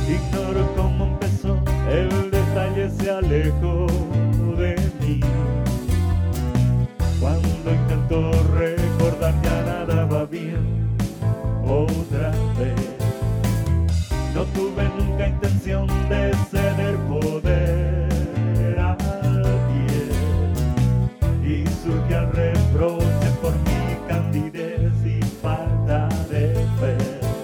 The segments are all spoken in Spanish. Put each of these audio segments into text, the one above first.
Ignoro cómo empezó, el detalle se alejó de mí. Cuando intento recordar ya nada va bien otra vez. No tuve nunca intención de ceder poder a alguien, y surgía reproche por mi candidez y falta de fe.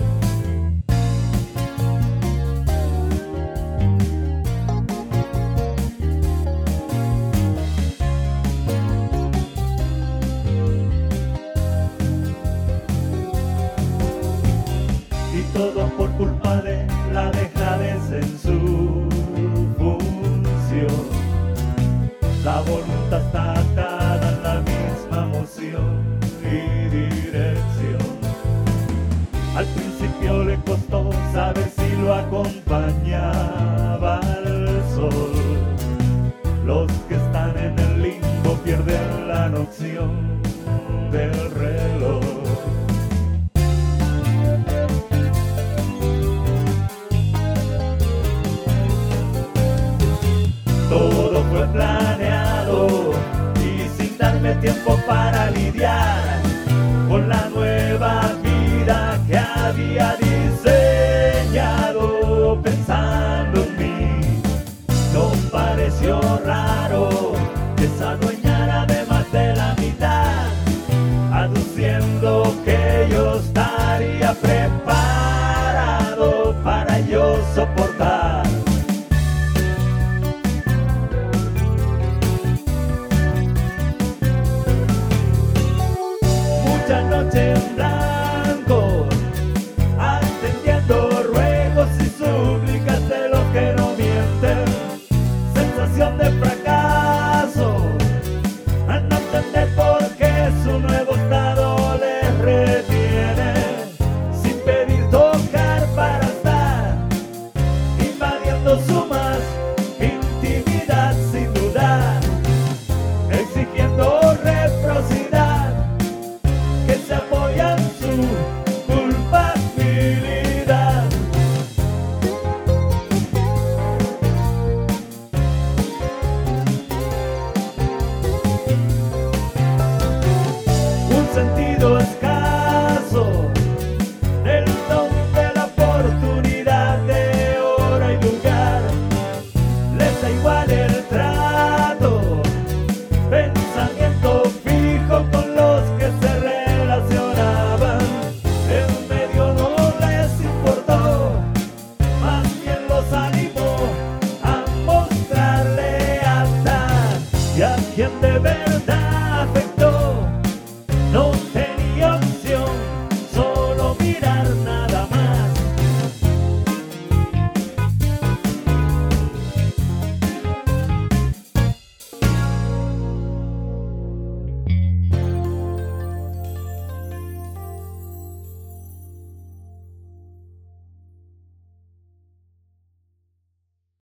Y todo por culpa de la dejadez en su función. La voluntad está atada en la misma moción y dirección. Al principio le costó saber si lo acompañaba el sol. Los que están en el limbo pierden la noción del reloj. Todo fue planeado y sin darme tiempo para lidiar con la nueva vida que había diseñado pensando en mí. No pareció raro que se adueñara de más de la mitad, aduciendo que yo estaría preparado para yo soportar